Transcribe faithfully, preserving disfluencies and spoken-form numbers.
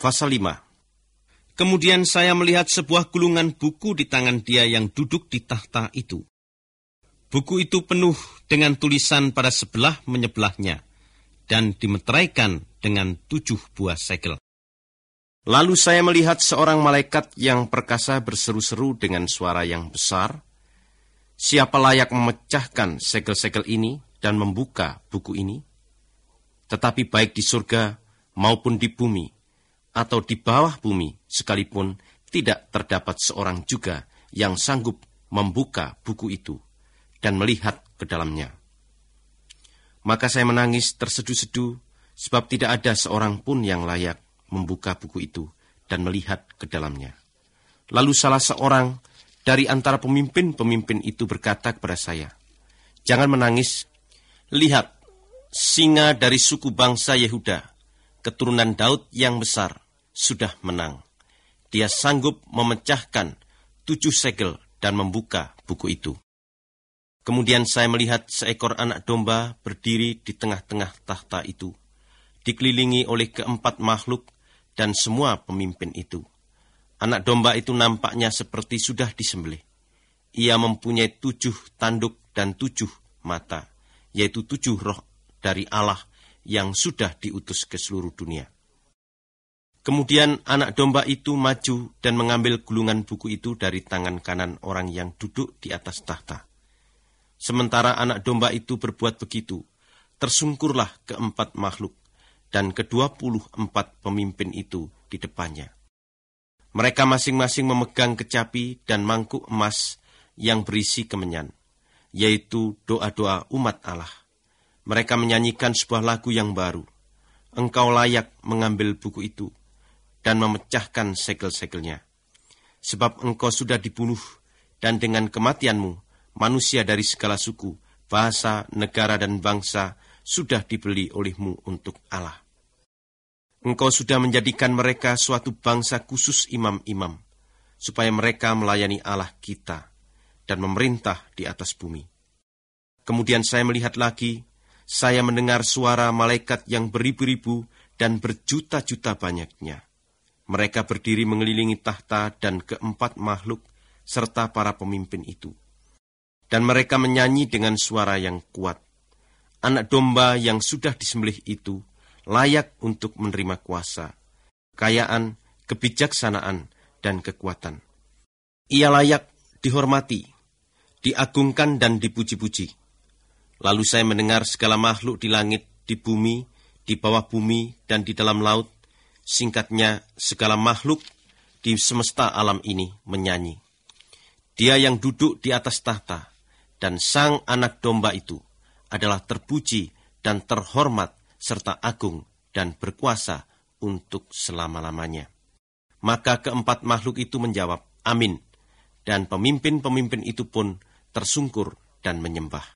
Pasal lima. Kemudian saya melihat sebuah gulungan buku di tangan dia yang duduk di tahta itu. Buku itu penuh dengan tulisan pada sebelah menyebelahnya dan dimeteraikan dengan tujuh buah segel. Lalu saya melihat seorang malaikat yang perkasa berseru-seru dengan suara yang besar. Siapa layak memecahkan segel-segel ini dan membuka buku ini? Tetapi baik di surga maupun di bumi, atau di bawah bumi sekalipun, tidak terdapat seorang juga yang sanggup membuka buku itu dan melihat ke dalamnya. Maka saya menangis terseduh-seduh, sebab tidak ada seorang pun yang layak membuka buku itu dan melihat ke dalamnya. Lalu salah seorang dari antara pemimpin-pemimpin itu berkata kepada saya, "Jangan menangis, lihat, singa dari suku bangsa Yehuda, keturunan Daud yang besar, sudah menang. Dia sanggup memecahkan tujuh segel dan membuka buku itu." Kemudian saya melihat seekor anak domba berdiri di tengah-tengah tahta itu, dikelilingi oleh keempat makhluk dan semua pemimpin itu. Anak domba itu nampaknya seperti sudah disembelih. Ia mempunyai tujuh tanduk dan tujuh mata, yaitu tujuh roh dari Allah yang sudah diutus ke seluruh dunia. Kemudian anak domba itu maju dan mengambil gulungan buku itu dari tangan kanan orang yang duduk di atas tahta. Sementara anak domba itu berbuat begitu, tersungkurlah keempat makhluk dan kedua puluh empat pemimpin itu di depannya. Mereka masing-masing memegang kecapi dan mangkuk emas yang berisi kemenyan, yaitu doa-doa umat Allah. Mereka menyanyikan sebuah lagu yang baru. Engkau layak mengambil buku itu dan memecahkan segel-segelnya. Sebab engkau sudah dibunuh, dan dengan kematianmu, manusia dari segala suku, bahasa, negara, dan bangsa sudah dibeli olehmu untuk Allah. Engkau sudah menjadikan mereka suatu bangsa khusus imam-imam, supaya mereka melayani Allah kita dan memerintah di atas bumi. Kemudian saya melihat lagi, saya mendengar suara malaikat yang beribu-ribu dan berjuta-juta banyaknya. Mereka berdiri mengelilingi tahta dan keempat makhluk serta para pemimpin itu. Dan mereka menyanyi dengan suara yang kuat. Anak domba yang sudah disembelih itu layak untuk menerima kuasa, kekayaan, kebijaksanaan, dan kekuatan. Ia layak dihormati, diagungkan, dan dipuji-puji. Lalu saya mendengar segala makhluk di langit, di bumi, di bawah bumi, dan di dalam laut, singkatnya segala makhluk di semesta alam ini menyanyi. Dia yang duduk di atas tahta dan sang anak domba itu adalah terpuji dan terhormat serta agung dan berkuasa untuk selama-lamanya. Maka keempat makhluk itu menjawab, "Amin." Dan pemimpin-pemimpin itu pun tersungkur dan menyembah.